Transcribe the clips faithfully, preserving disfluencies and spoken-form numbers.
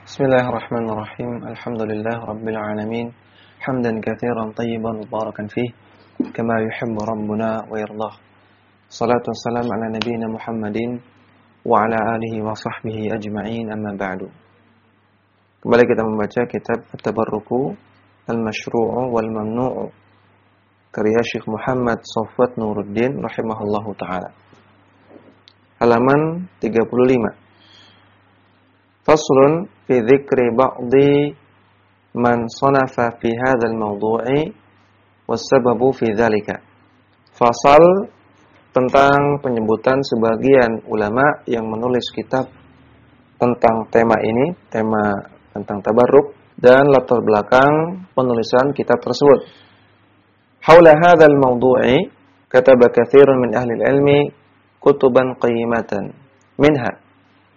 Bismillahirrahmanirrahim. Alhamdulillah rabbil alamin. Hamdan katsiran tayyiban mubarakan fih kama yuhibbu rabbuna wa yardah. Salatu wassalamu ala nabiyyina Muhammadin wa ala alihi wa sahbihi ajma'in, amma ba'du. Kembali kita membaca kitab At-Tabarruku Al-Mashru'u wal Mamnu'u karya Syekh Muhammad Shafwat Nuruddin rahimahullahu taala. Halaman tiga puluh lima. Faslun fi dzikri ba'dhi man sanafa fi hadzal mawdu'i was-sababu fi dzalika. Fasal tentang penyebutan sebagian ulama yang menulis kitab tentang tema ini, tema tentang tabarruk, dan latar belakang penulisan kitab tersebut. Haula hadzal mawdu'i kataba katsirun min ahli al-ilmi kutuban qayyimatan. Minha,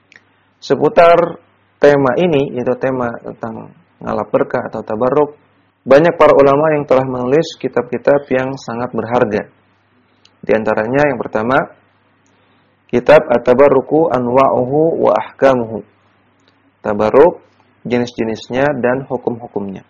seputar tema ini, yaitu tema tentang ngalap berkah atau tabarruk, banyak para ulama yang telah menulis kitab-kitab yang sangat berharga. Di antaranya yang pertama, kitab At-Tabarruku Anwa'uhu wa Ahkamuhu. Tabarruk, jenis-jenisnya dan hukum-hukumnya.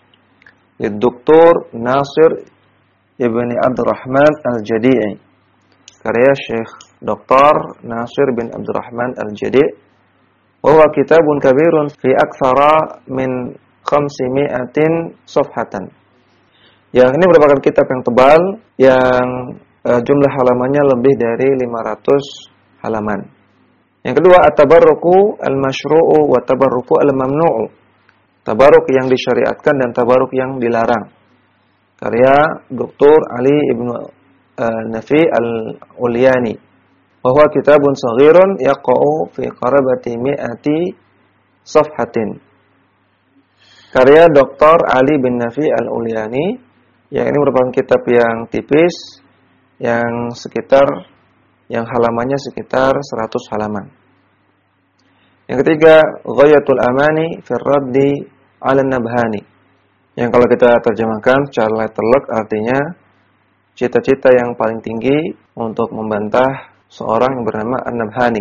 Doktor Nasir Ibn Abdurrahman Al-Jadi'i. Karya Syekh Doktor Nasir bin Abdurrahman Al-Jadi'i. Wa kitabun kabirun fi aktsara min khamsimi'atin safhatan. Yang ini merupakan kitab yang tebal yang uh, jumlah halamannya lebih dari lima ratus halaman. Yang kedua, at-tabarruku al-masyru'u wa tabarruku al-mamnu'u. Tabarruk yang disyariatkan dan tabarruk yang dilarang. Karya Doktor Ali Ibn uh, Nafi Al-Ulyani. Bahwa kitabun saghirun yaqa'u fi qarabati mi'ati safhatin. Karya Doktor Ali bin Nafi Al-Ulyani, yang ini merupakan kitab yang tipis, yang sekitar, yang halamannya sekitar seratus halaman. Yang ketiga, Ghayatul Amani fi Raddi 'ala Nabhani. Yang kalau kita terjemahkan secara letterlek artinya cita-cita yang paling tinggi untuk membantah seorang yang bernama An-Nabhani,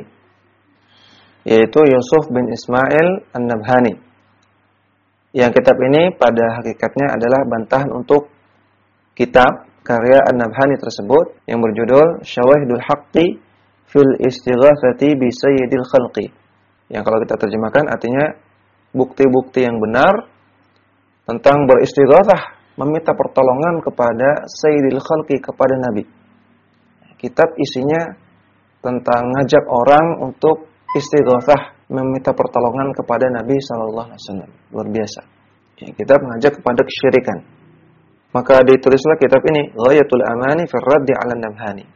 yaitu Yusuf bin Ismail An-Nabhani. Yang kitab ini pada hakikatnya adalah bantahan untuk kitab karya An-Nabhani tersebut yang berjudul Syawahidul Haqqi fil Istighatsati bi Sayyidil Khalqi. Yang kalau kita terjemahkan artinya bukti-bukti yang benar tentang beristighatsah, meminta pertolongan kepada Sayyidil Khalqi, kepada Nabi. Kitab isinya tentang ngajak orang untuk istighatsah, meminta pertolongan kepada Nabi sallallahu alaihi wasallam. Luar biasa. Ya, kitab mengajak kepada kesyirikan. Maka ditulislah kitab ini, Ghayatul Amani fi Raddi 'ala Nabhani.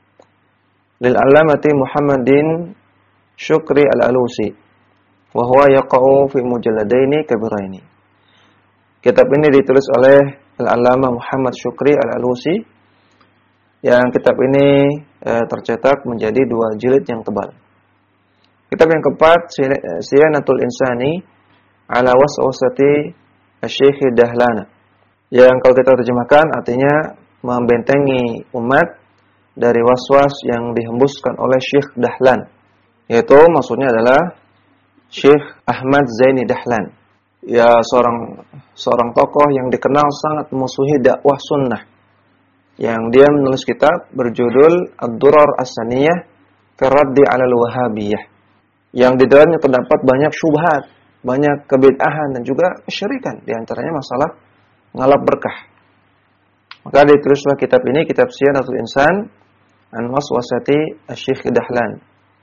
Lil 'allamati Muhammadin Syukri Al-Alusi, wa huwa yaqa'u fi mujalladaini kabiraini. Kitab ini ditulis oleh Al-Allamah Muhammad Syukri Al-Alusi, yang kitab ini e, tercetak menjadi dua jilid yang tebal. Kitab yang keempat, Siyanatul Insani ala waswasati Asy-Syaikh Dahlana. Yang kalau kita terjemahkan artinya membentengi umat dari waswas yang dihembuskan oleh Syekh Dahlan. Yaitu maksudnya adalah Syekh Ahmad Zaini Dahlan. Ya, seorang seorang tokoh yang dikenal sangat memusuhi dakwah sunnah. Yang dia menulis kitab berjudul Ad-Durar As-Saniyah fi Raddi 'ala al-Wahabiyah, yang di dalamnya terdapat banyak syubhat, banyak kebid'ahan dan juga kesyirikan, di antaranya masalah ngalap berkah. Maka ditulislah kitab ini, kitab Siyanatul Insan an Waswasati Asy-Syaikh Dahlan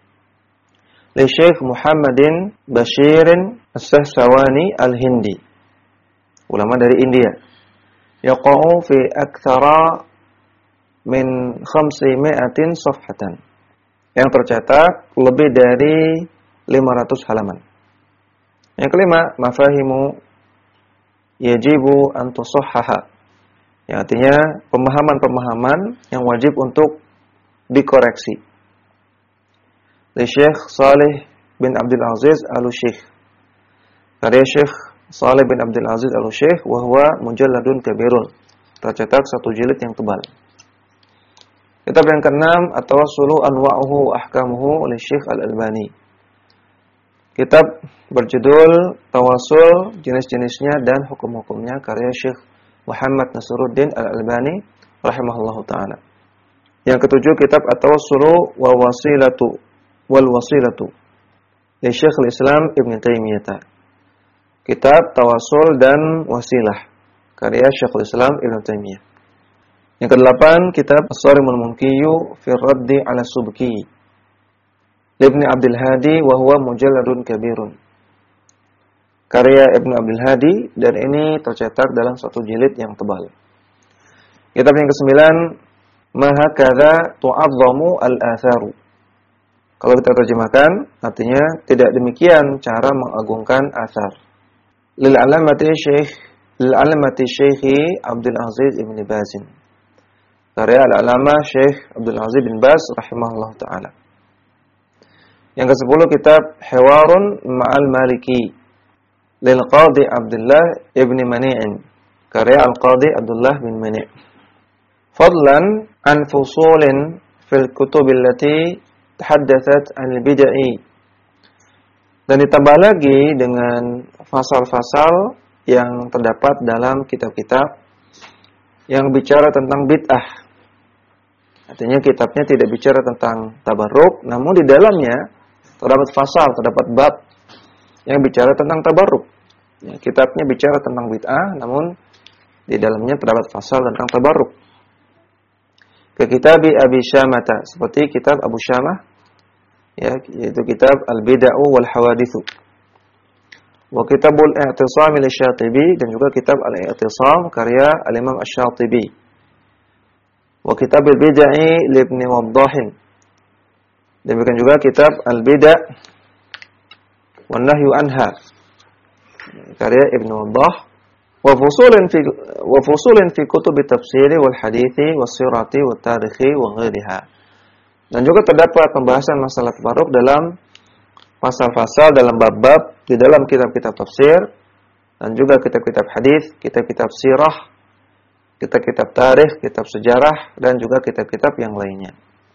li Syekh Muhammadin Bashirin As-Sahsawani Al-Hindi, ulama dari India. Yaqa'u fi aktsara min khamsimi'atin safhatan, yang tercetak lebih dari lima ratus halaman. Yang kelima, mafahimu yajibu an tusahhaha, yang artinya pemahaman-pemahaman yang wajib untuk dikoreksi. Li Syekh Saleh bin Abdul Aziz Al-Syekh. Karya Syekh Saleh bin Abdul Aziz Al-Syekh, wa huwa mujalladun kabirun, tercetak satu jilid yang tebal. Kitab yang keenam, At-Tawassulu Anwa'uhu wa Ahkamuhu oleh Syekh Al-Albani. kitab berjudul Tawassul, jenis-jenisnya dan hukum-hukumnya, karya Syekh Muhammad Nasiruddin Al-Albani rahimahullahu taala. Yang ketujuh, kitab At-Tawassulu wal Wasilatu wal Wasilatu li Syekhul Islam Ibnu Taimiyah. Kitab Tawassul dan Wasilah, karya Syekhul Islam Ibnu Taimiyah. Yang kedelapan, kitab As-Sarimul Munkiyu fi Raddi 'ala Subki Ibnu Abdul Hadi wa huwa mujalladun kabirun, karya Ibnu Abdul Hadi, dan ini tercetak dalam satu jilid yang tebal. Kitab yang kesembilan, Ma hakadha tu'azzamu al-atharu. Kalau kita terjemahkan, artinya tidak demikian cara mengagungkan athar. Lil alamati Syekh lil alamati Syekhi Abdul Aziz Ibn Baz, karya al-alama Syekh Abdul Aziz bin Baz rahimahullah taala. Yang kesepuluh, kitab Hiwarun Ma'al Maliki lil Qadhi Abdullah Ibn Mani'in, karya Al-Qadhi Abdullah bin Mani'. Fadlan an fusulin fil kutubil lati tahaddathat anil bid'ah. Dan ditambah lagi dengan fasal-fasal yang terdapat dalam kitab-kitab yang bicara tentang bid'ah. Artinya kitabnya tidak bicara tentang tabarruk, namun di dalamnya terdapat fasal, terdapat bab yang bicara tentang tabarruk. Ya, kitabnya bicara tentang bid'ah, namun di dalamnya terdapat fasal tentang tabarruk. Ke kitab Abi Syamata, seperti kitab Abu Syamah, ya, yaitu kitab Al-Bid'ah wal Hawadithu. Wa kitabul I'tisam Asy-Syatibi, dan juga kitab Al-I'tisam karya Al-Imam Asy-Syatibi. Wa kitab Al-Bid'ah li Ibnu Waddah. Demikian juga kitab Al-Bid'ah wan Nahyu anha, karya Ibnu Waddah. Wa fusulun fi wa fusulun fi kutub at-tafsir wal hadits was sirati wat tarikh wa ghairiha. Dan juga terdapat pembahasan masalah tabarruk dalam pasal-pasal, dalam bab-bab di dalam kitab-kitab tafsir, dan juga kitab-kitab hadis, kitab-kitab sirah, kitab-kitab tarikh, kitab sejarah, dan juga kitab-kitab yang lainnya.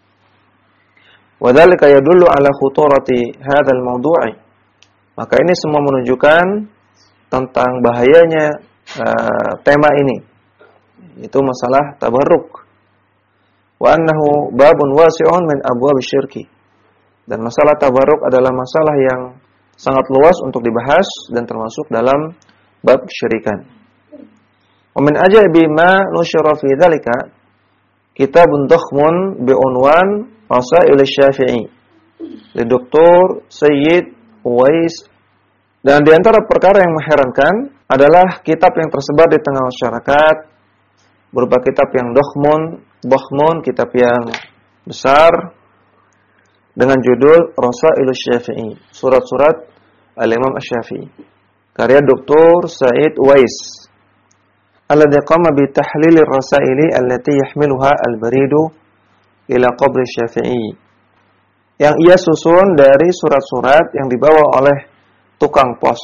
Wa dzalika yadullu ala khuturati hadzal mawdu'i. Maka ini semua menunjukkan tentang bahayanya uh, tema ini, itu masalah tabarruk. Wa annahu babun wasi'un min abwab syirki. Dan masalah tabarruk adalah masalah yang sangat luas untuk dibahas dan termasuk dalam bab syirikan. Wa min ajabi ma nusyira fi dzalika kitabun dakhmun bi unwan Rasail Asy-Syafi'i li Doktor Sayyid Uwais. Dan di antara perkara yang mengherankan adalah kitab yang tersebar di tengah masyarakat, berupa kitab yang dakhmun, dakhmun, kitab yang besar, dengan judul Rasail Asy-Syafi'i, surat-surat Al-Imam Asy-Syafi'i, karya Doktor Said Uwais, alladhi qama bi tahlil ar-rasaili allati yahmiluha al-baridu ila qabr Asy-Syafi'i, yang ia susun dari surat-surat yang dibawa oleh tukang pos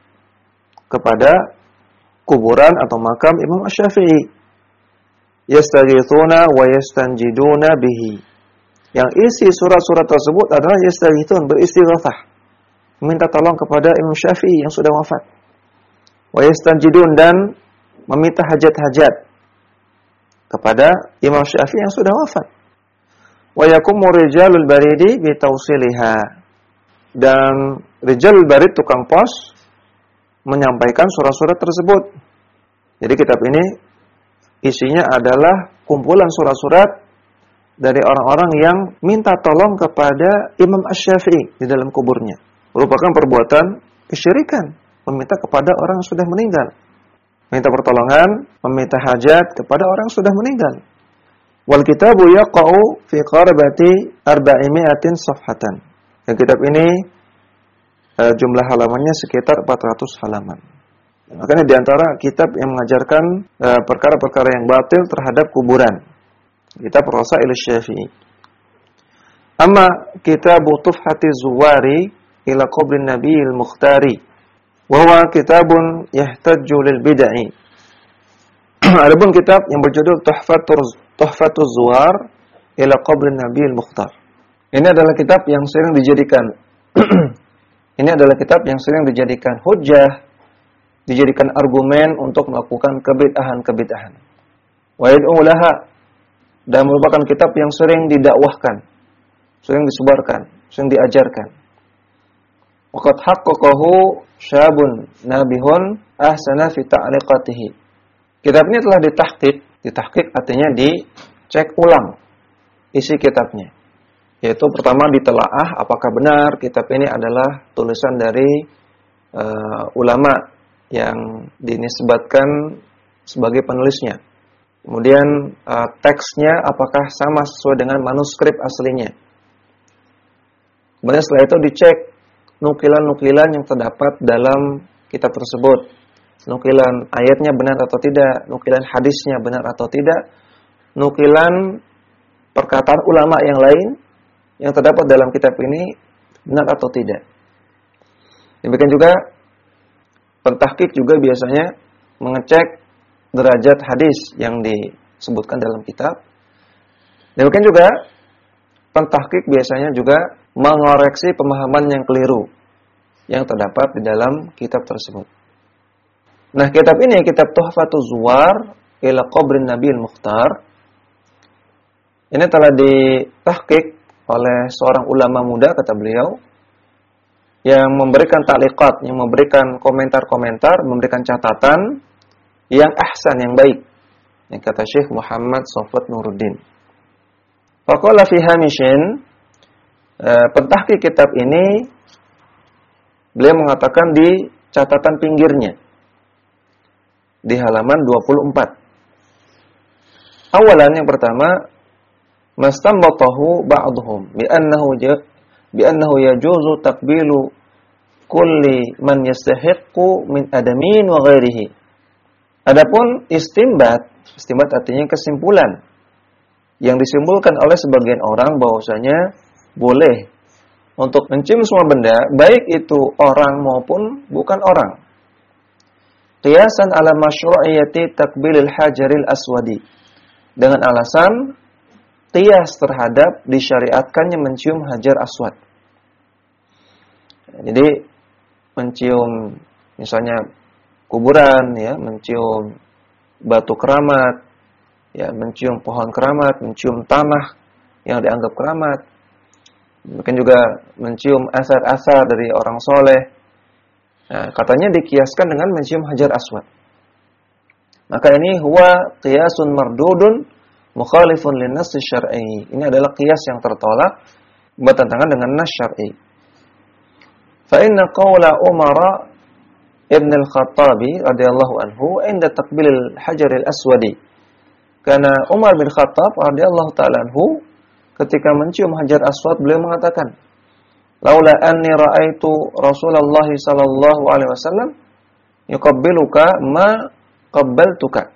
kepada kuburan atau makam Imam Asy-Syafi'i. Yastaghithuna wa yastanjiduna bihi. Yang isi surat-surat tersebut adalah yastaghithun, beristighatsah, meminta tolong kepada Imam Syafi'i yang sudah wafat. Wa yastanjidun, dan meminta hajat-hajat kepada Imam Syafi'i yang sudah wafat. Wa yaqumu rijalul baridi bi tawsiliha. Dan Rijal Barid, tukang pos, menyampaikan surat-surat tersebut. Jadi kitab ini isinya adalah kumpulan surat-surat dari orang-orang yang minta tolong kepada Imam Asy-Syafi'i di dalam kuburnya. Merupakan perbuatan kesyirikan, meminta kepada orang yang sudah meninggal. Minta pertolongan, meminta hajat kepada orang yang sudah meninggal. Wal kitabu yaqa'u fi qarabati arba'imi'atin safhatan. Dan kitab ini uh, jumlah halamannya sekitar empat ratus halaman. Makanya di antara kitab yang mengajarkan uh, perkara-perkara yang batil terhadap kuburan, kitab Rasail Asy-Syafi'i. Amma kitab Tuhfati Zuwari ila qabrin Nabiyil Mukhtari, wa huwa kitabun yahtajju lil bid'ah. Adapun kitab yang berjudul Tuhfatul Tuhfatuz Zuwar ila qabrin Nabiyil Mukhtar, ini adalah kitab yang sering dijadikan Ini adalah kitab yang sering dijadikan hujjah, dijadikan argumen untuk melakukan kebid'ahan-kebid'ahan. Wa yad'u laha, dan merupakan kitab yang sering didakwahkan, sering disebarkan, sering diajarkan. Waqad haqqaqahu syabun nabihun ahsana fi ta'liqatihi. Kitab ini telah ditahqiq, ditahqiq artinya dicek ulang isi kitabnya. Yaitu pertama ditelaah apakah benar kitab ini adalah tulisan dari uh, ulama yang dinisbatkan sebagai penulisnya. Kemudian uh, teksnya apakah sama sesuai dengan manuskrip aslinya. Kemudian setelah itu dicek nukilan-nukilan yang terdapat dalam kitab tersebut. Nukilan ayatnya benar atau tidak, nukilan hadisnya benar atau tidak, nukilan perkataan ulama yang lain yang terdapat dalam kitab ini benar atau tidak. Demikian juga pentahqiq juga biasanya mengecek derajat hadis yang disebutkan dalam kitab. Demikian juga pentahqiq biasanya juga mengoreksi pemahaman yang keliru yang terdapat di dalam kitab tersebut. Nah, kitab ini kitab Tuhfatuz Zuwar ila Qabrin Nabil Mukhtar. Ini telah ditahqiq oleh seorang ulama muda, kata beliau, yang memberikan ta'liqat, yang memberikan komentar-komentar, memberikan catatan yang ahsan, yang baik. Yang kata Syekh Muhammad Shafwat Nuruddin. Faqala fi hamishin, eh, pentahqiq kitab ini, beliau mengatakan di catatan pinggirnya, di halaman dua puluh empat. Awalan, yang pertama, mastambatahu ba'dhum bi annahu bi annahu yajuzu taqbilu kulli man yastahiqqu min adamin wa ghairihi. Adapun istimbat, istimbat artinya kesimpulan yang disimpulkan oleh sebagian orang bahwasanya boleh untuk mencium semua benda, baik itu orang maupun bukan orang. Qiyasan ala masyru'iyati takbilil hajaril aswadi, dengan alasan qiyas terhadap disyariatkannya mencium hajar aswad. Jadi mencium misalnya kuburan, ya, mencium batu keramat, ya, mencium pohon keramat, mencium tanah yang dianggap keramat. Mungkin juga mencium asar-asar dari orang soleh. Nah, katanya dikiaskan dengan mencium hajar aswad. Maka ini huwa qiyasun mardudun mukhalifun linnas syar'i. Ini adalah qiyas yang tertolak, bertentangan dengan nas syar'i. Fa inna qawla Umar ibn al-Khattabi radhiyallahu anhu inda taqbilil hajaril aswadi. Karena Umar bin Khattab radhiyallahu ta'ala anhu ketika mencium hajar aswad, beliau mengatakan, laula anni ra'aitu Rasulullah sallallahu alaihi wasallam yuqabbiluka ma qabbaltuka.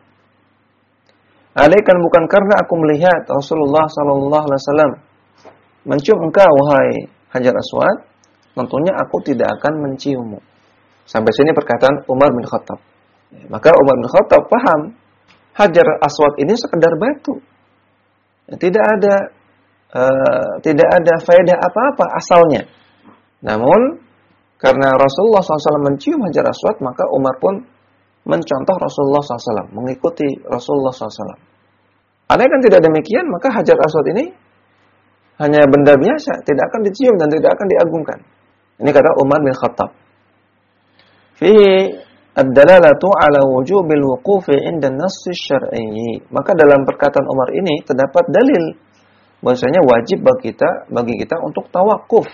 Alaikan, bukan karena aku melihat Rasulullah sallallahu alaihi wasallam mencium engkau wahai hajar aswad, tentunya aku tidak akan menciummu. Sampai sini perkataan Umar bin Khattab. Maka Umar bin Khattab paham hajar aswad ini sekedar batu. Tidak ada uh, tidak ada faedah apa-apa asalnya. Namun karena Rasulullah shallallahu alaihi wasallam mencium hajar aswad, maka Umar pun mencontoh Rasulullah shallallahu alaihi wasallam, mengikuti Rasulullah shallallahu alaihi wasallam. Andai kan tidak demikian, maka hajar aswad ini hanya benda biasa, tidak akan dicium dan tidak akan diagungkan. Ini kata Umar bin Khattab. Fihi ad-dalalatu ala wujubil wuqufi 'inda an-nass asy-syar'i. Maka dalam perkataan Umar ini terdapat dalil bahwasanya wajib bagi kita bagi kita untuk tawakuf.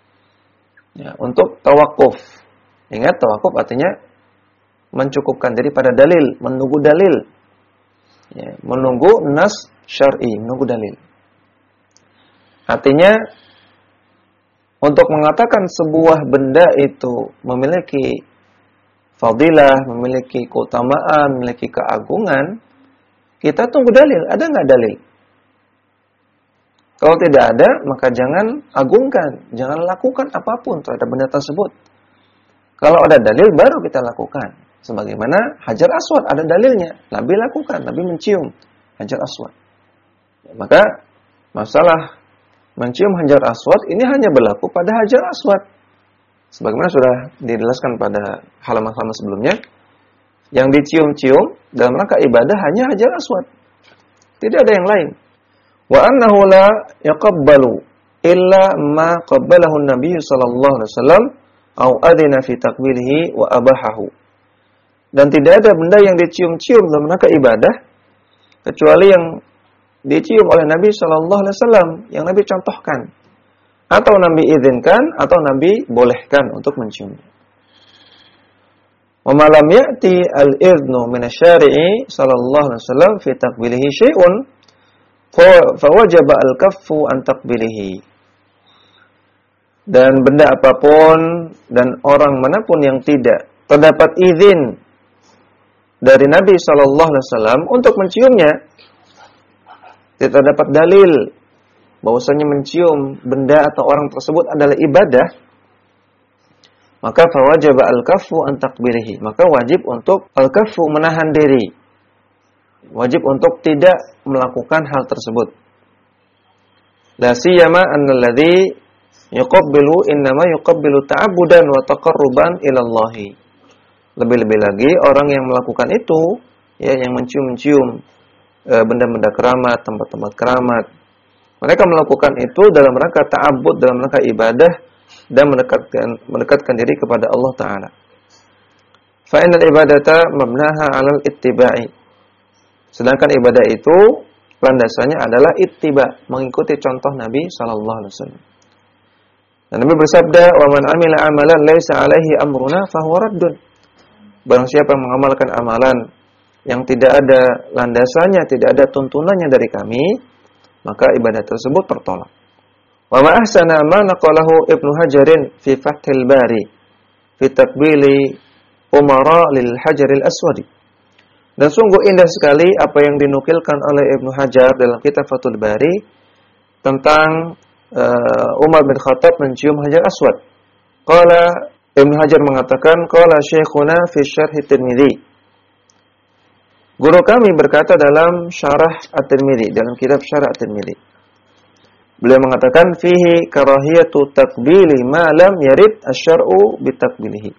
Ya, untuk tawakuf. Ingat, tawakuf artinya mencukupkan diri pada dalil, menunggu dalil. Ya, menunggu nas syar'i, menunggu dalil. Artinya untuk mengatakan sebuah benda itu memiliki fadilah, memiliki keutamaan, memiliki keagungan, kita tunggu dalil. Ada nggak dalil? Kalau tidak ada, maka jangan agungkan, jangan lakukan apapun terhadap benda tersebut. Kalau ada dalil, baru kita lakukan. Sebagaimana hajar aswad, ada dalilnya. Nabi lakukan, Nabi mencium hajar aswad. Maka masalah mencium hajar aswad ini hanya berlaku pada hajar aswad. Sebagaimana sudah dijelaskan pada halaman-halaman sebelumnya, yang dicium-cium dalam rangka ibadah hanya Hajar Aswad. Tidak ada yang lain. Wa annahu la yaqabbalu illa ma qabbalahu an-nabiy sallallahu alaihi wasallam au adina fi taqbilihi wa abahahu. Dan tidak ada benda yang dicium-cium dalam rangka ibadah kecuali yang dicium oleh Nabi sallallahu alaihi wasallam, yang Nabi contohkan atau Nabi izinkan atau Nabi bolehkan untuk menciumnya. Wa ma lam ya'ti al-idhnu min asy-syari'i sallallahu alaihi wasallam fi taqbilihi syai'un fa wajaba al-kaffu an taqbilihi. Dan benda apapun dan orang manapun yang tidak terdapat izin dari Nabi sallallahu alaihi wasallam untuk menciumnya, tidak terdapat dalil bahwasanya mencium benda atau orang tersebut adalah ibadah, maka fawajaba al-kaffu an taqbilihi, maka wajib untuk al-kaffu menahan diri, wajib untuk tidak melakukan hal tersebut. La siyama annalladzi yuqabbilu innama yuqabbilu ta'abbudan wa taqarruban ila Allah. Lebih-lebih lagi orang yang melakukan itu, ya, yang mencium-cium e, benda-benda keramat, tempat-tempat keramat, mereka melakukan itu dalam rangka ta'abbud, dalam rangka ibadah dan mendekatkan mendekatkan diri kepada Allah Ta'ala. Fa innal ibadata mabnaha 'alal ittiba'i. Sedangkan ibadah itu landasannya adalah ittiba, mengikuti contoh Nabi sallallahu alaihi wasallam. Dan Nabi bersabda, "Wa man 'amila 'amalan laisa 'alaihi amruna fa huwa raddun." Barang siapa yang mengamalkan amalan yang tidak ada landasannya, tidak ada tuntunannya dari kami, maka ibadah tersebut tertolak. Wa ma ahsana ma naqalahu Ibnu Hajarin fi Fathil Bari fi taqbili umara lil Hajaril Aswadi. Dan sungguh indah sekali apa yang dinukilkan oleh Ibnu Hajar dalam kitab Fathul Bari tentang uh, Umar bin Khattab mencium Hajar Aswad. Qala Ibnu Hajar mengatakan, qala Syekhuna fi Syarh Tirmidzi. Guru kami berkata dalam Syarah At-Tirmidzi, dalam kitab Syarah At-Tirmidzi. Beliau mengatakan fihi karahiyatu takbili ma lam yarid asy-syar'u bitakbilihi.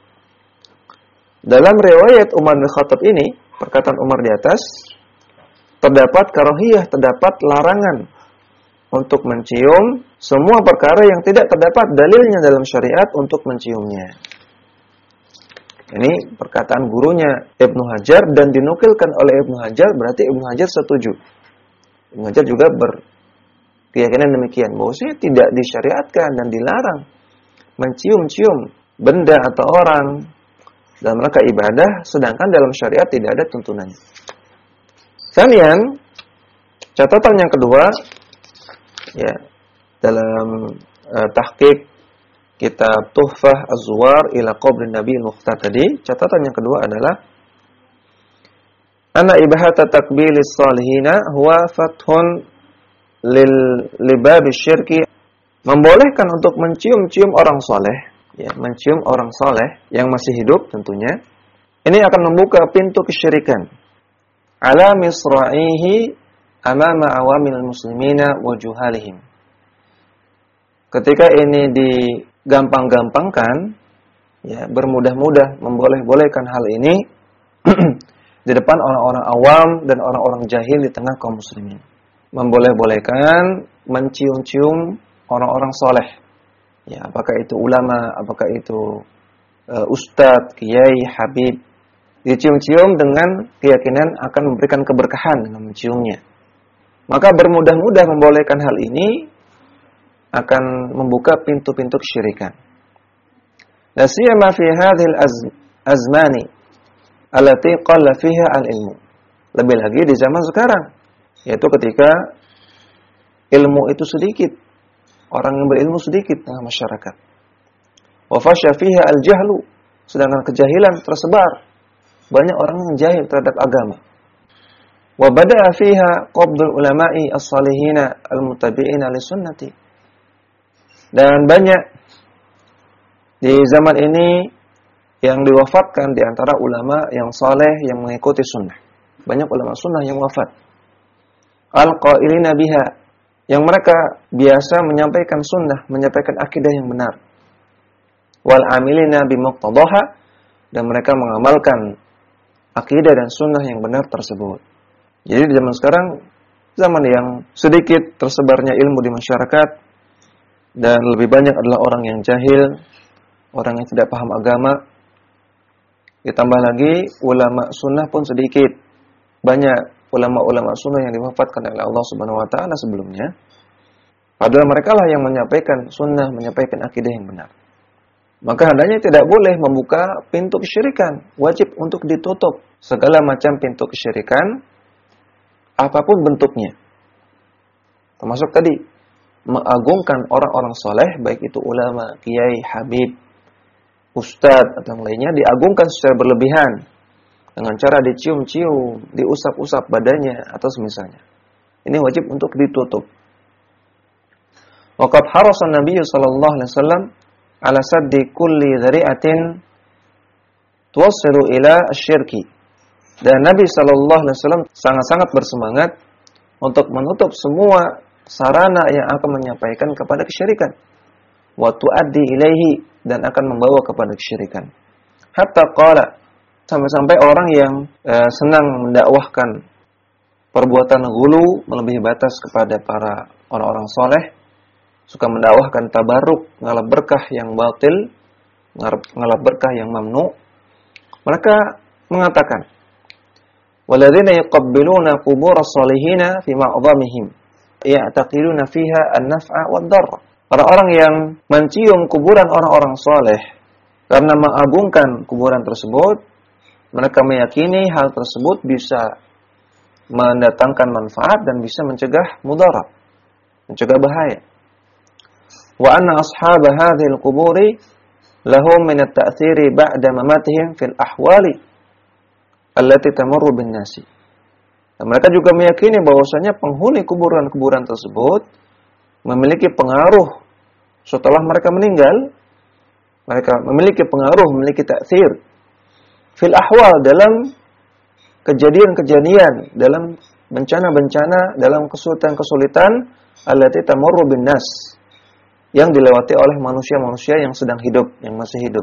Dalam riwayat Umar bin Khattab ini, perkataan Umar di atas, terdapat karahiyah, terdapat larangan untuk mencium semua perkara yang tidak terdapat dalilnya dalam syariat untuk menciumnya. Ini perkataan gurunya Ibnu Hajar dan dinukilkan oleh Ibnu Hajar, berarti Ibnu Hajar setuju. Ibnu Hajar juga berkeyakinan demikian, bahwasanya tidak disyariatkan dan dilarang mencium-cium benda atau orang dalam rangka ibadah, sedangkan dalam syariat tidak ada tuntunannya. Kemudian catatan yang kedua, ya, dalam uh, tahqiq kitab Tuhfah Az-Zuwar ila Qabrin Nabi Al-Mukhtar tadi, catatan yang kedua adalah anna ibahata takbilis salihina huwa fathun lil libabi syirki, membolehkan untuk mencium-cium orang soleh, ya, mencium orang soleh yang masih hidup tentunya, ini akan membuka pintu kesyirikan ala misra'ihi amama awamil muslimina wa juhalihim. Ketika ini digampang-gampangkan, ya, bermudah-mudah memboleh-bolehkan hal ini di depan orang-orang awam dan orang-orang jahil di tengah kaum muslimin. Memboleh-bolehkan mencium-cium orang-orang soleh, ya, apakah itu ulama, apakah itu uh, ustadz, kiai, habib, dicium-cium dengan keyakinan akan memberikan keberkahan dengan menciumnya. Maka bermudah-mudah membolehkan hal ini akan membuka pintu-pintu kesyirikan. La siyama fi hadhil azmani allati qalla fiha al-ilmu. Lebih lagi di zaman sekarang, yaitu ketika ilmu itu sedikit, orang yang berilmu sedikit tengah masyarakat. Wa fasha fiha al-jahlu, sedangkan kejahilan tersebar. Banyak orang yang jahil terhadap agama. Wa bada'a fiha qabdul ulama'i as-salihina al-muttabi'ina lis-sunnati. Dan banyak di zaman ini yang diwafatkan di antara ulama yang saleh yang mengikuti sunnah. Banyak ulama sunnah yang wafat. Al-qailina biha, yang mereka biasa menyampaikan sunnah, menyampaikan akidah yang benar. wal amilina bimuqtadaha, dan mereka mengamalkan akidah dan sunnah yang benar tersebut. Jadi di zaman sekarang, zaman yang sedikit tersebarnya ilmu di masyarakat, dan lebih banyak adalah orang yang jahil, orang yang tidak paham agama. Ditambah lagi ulama sunnah pun sedikit. Banyak ulama-ulama sunnah yang diwafatkan oleh Allah Subhanahu wa taala sebelumnya. Padahal mereka lah yang menyampaikan sunnah, menyampaikan akidah yang benar. Maka hendaknya tidak boleh membuka pintu kesyirikan. Wajib untuk ditutup segala macam pintu kesyirikan, apapun bentuknya. Termasuk tadi, mengagungkan orang-orang soleh, baik itu ulama, kiai, habib, ustadz, atau yang lainnya, diagungkan secara berlebihan. Dengan cara dicium-cium, diusap-usap badannya, atau semisalnya. Ini wajib untuk ditutup. Waqad harasa Nabi sallallahu alaihi wasallam ala saddi kulli dhari'atin tuwassilu ila asyirki. Dan Nabi sallallahu alaihi wasallam sangat-sangat bersemangat untuk menutup semua sarana yang akan menyampaikan kepada kesyirikan. Wa tuaddi ilaihi, dan akan membawa kepada kesyirikan. Hatta qala, sampai-sampai orang yang e, senang mendakwahkan perbuatan ghulu, melebihi batas kepada para orang-orang soleh, suka mendakwahkan tabarruk, ngalap berkah yang batil, ngalap berkah yang mamnu, mereka mengatakan, walladzina yuqabbiluna quburas salihina fi ma'dhamihim ya'taqiluna fiha an-naf'a wad-darr. Orang-orang yang mencium kuburan orang-orang soleh karena mengagungkan kuburan tersebut, mereka meyakini hal tersebut bisa mendatangkan manfaat dan bisa mencegah mudarat, mencegah bahaya. Wa anna ashab hadhil quburi lahum min at-ta'thiri ba'da mamatihim fil ahwali allati tamurru bin nasi. Dan mereka juga meyakini bahwasanya penghuni kuburan-kuburan tersebut memiliki pengaruh setelah mereka meninggal. Mereka memiliki pengaruh, memiliki ta'thir fil ahwal, dalam kejadian-kejadian, dalam bencana-bencana, dalam kesulitan-kesulitan allati tamurru bin nas, yang dilewati oleh manusia-manusia yang sedang hidup, yang masih hidup.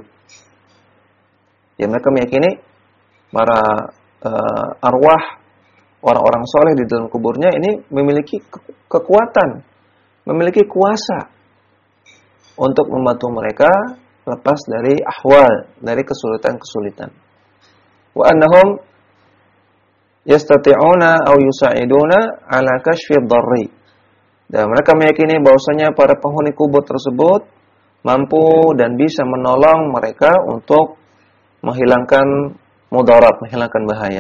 Ya, mereka meyakini para uh, arwah orang-orang soleh di dalam kuburnya ini memiliki ke- kekuatan, memiliki kuasa untuk membantu mereka lepas dari ahwal, dari kesulitan-kesulitan. Wa annahum yastati'una aw yusa'iduna ala kashfi ad-darri. Dan mereka meyakini bahwasanya para penghuni kubur tersebut mampu dan bisa menolong mereka untuk menghilangkan mudarat, menghilangkan bahaya.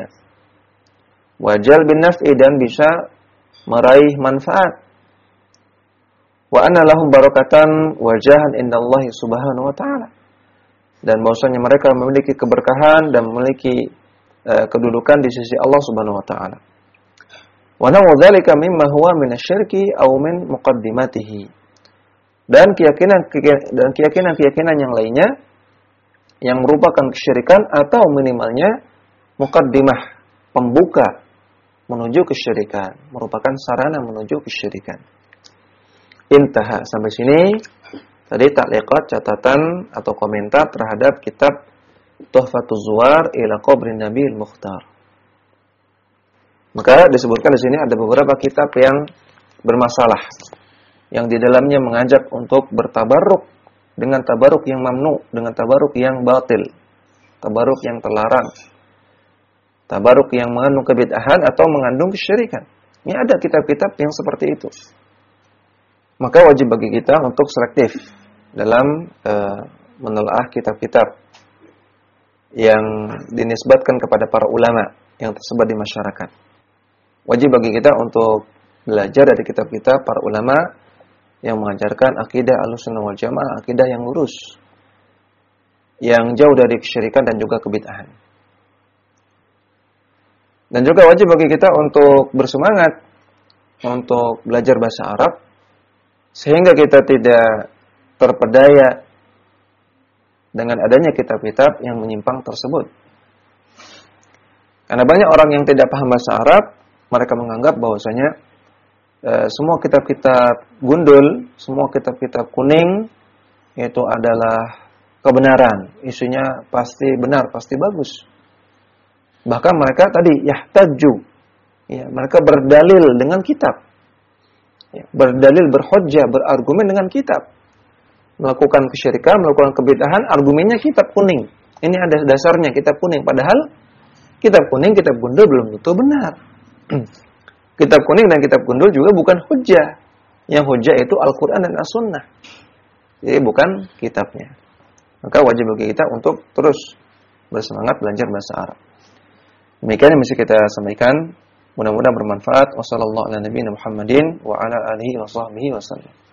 Wajal bin naf'i, dan bisa meraih manfaat. Wa anna lahum barakatan wajahan indallahi subhanahu wa ta'ala. Dan bahwasanya mereka memiliki keberkahan dan memiliki uh, kedudukan di sisi Allah Subhanahu wa ta'ala. Wa nawu dzalika mimma huwa min asyirki aw min muqaddimatihi. Dan keyakinan dan keyakinan-keyakinan yang lainnya yang merupakan kesyirikan atau minimalnya muqaddimah, pembuka menuju kesyirikan, merupakan sarana menuju kesyirikan. Intaha, sampai sini tadi takliqat, catatan atau komentar terhadap kitab Tuhfatuz Zuwar ila Qabrin Nabil Mukhtar. Maka disebutkan di sini ada beberapa kitab yang bermasalah, yang di dalamnya mengajak untuk bertabarruk dengan tabarruk yang mamnu, dengan tabarruk yang batil, tabarruk yang terlarang, tabarruk yang mengandung kebid'ahan atau mengandung kesyirikan. Ini ada kitab-kitab yang seperti itu. Maka wajib bagi kita untuk selektif dalam e, menelaah kitab-kitab yang dinisbatkan kepada para ulama yang tersebar di masyarakat. Wajib bagi kita untuk belajar dari kitab-kitab para ulama yang mengajarkan akidah Ahlussunnah wal Jamaah, akidah yang lurus, yang jauh dari kesyirikan dan juga kebid'ahan. Dan juga wajib bagi kita untuk bersemangat untuk belajar bahasa Arab, sehingga kita tidak terpedaya dengan adanya kitab-kitab yang menyimpang tersebut. Karena banyak orang yang tidak paham bahasa Arab, mereka menganggap bahwasanya e, semua kitab-kitab gundul, semua kitab-kitab kuning itu adalah kebenaran, isunya pasti benar, pasti bagus. Bahkan mereka tadi yahtaju, ya, mereka berdalil dengan kitab, ya, berdalil, berhujjah, berargumen dengan kitab. Melakukan kesyirikan, melakukan kebid'ahan, argumennya kitab kuning. Ini ada dasarnya kitab kuning. Padahal kitab kuning, kitab gundul belum tentu benar. Kitab kuning dan kitab gundul juga bukan hujjah. Yang hujjah itu Al-Quran dan As-Sunnah. Jadi bukan kitabnya. Maka wajib bagi kita untuk terus bersemangat belajar bahasa Arab. Demikian yang bisa kita sampaikan. Mudah-mudahan bermanfaat. Wassalamualaikum warahmatullahi wabarakatuh. Wa ala alihi wa sahbihi wasallam.